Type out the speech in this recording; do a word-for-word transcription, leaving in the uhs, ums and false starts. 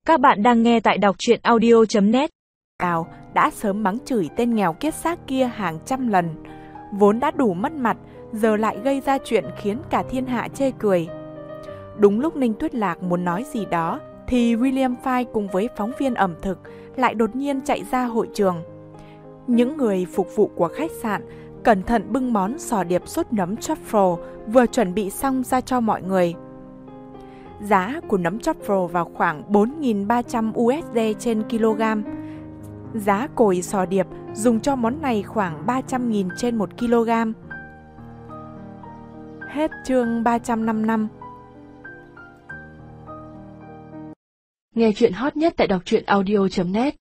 Các bạn đang nghe tại đọc truyện audio chấm net. Đào đã sớm mắng chửi tên nghèo kiết xác kia hàng trăm lần. Vốn đã đủ mất mặt, giờ lại gây ra chuyện khiến cả thiên hạ chê cười. Đúng lúc Ninh Tuyết Lạc muốn nói gì đó, thì William Fay cùng với phóng viên ẩm thực lại đột nhiên chạy ra hội trường. Những người phục vụ của khách sạn cẩn thận bưng món sò điệp sốt nấm truffle vừa chuẩn bị xong ra cho mọi người. Giá của nấm truffle vào khoảng bốn nghìn ba trăm u ét đê trên kg. Giá cồi sò điệp dùng cho món này khoảng ba trăm nghìn trên một kg. Hết chương ba trăm năm mươi lăm. Nghe chuyện hot nhất tại đọc truyện audio chấm net.